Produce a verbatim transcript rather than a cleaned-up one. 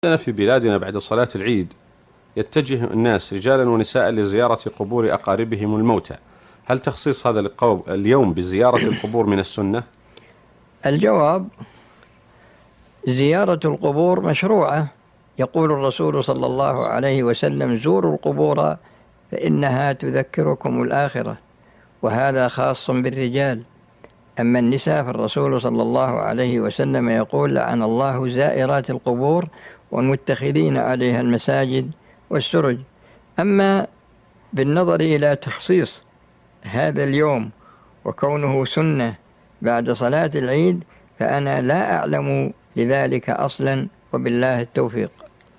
عندنا في بلادنا بعد صلاة العيد يتجه الناس رجالا ونساء لزيارة قبور أقاربهم الموتى. هل تخصيص هذا اليوم بزيارة القبور من السنة؟ الجواب: زيارة القبور مشروعة. يقول الرسول صلى الله عليه وسلم: زوروا القبور فإنها تذكركم الآخرة، وهذا خاص بالرجال. أما النساء فالرسول صلى الله عليه وسلم يقول: لعن الله زائرات القبور والمتخذين عليها المساجد والسرج. أما بالنظر إلى تخصيص هذا اليوم وكونه سنة بعد صلاة العيد فأنا لا أعلم لذلك أصلا، وبالله التوفيق.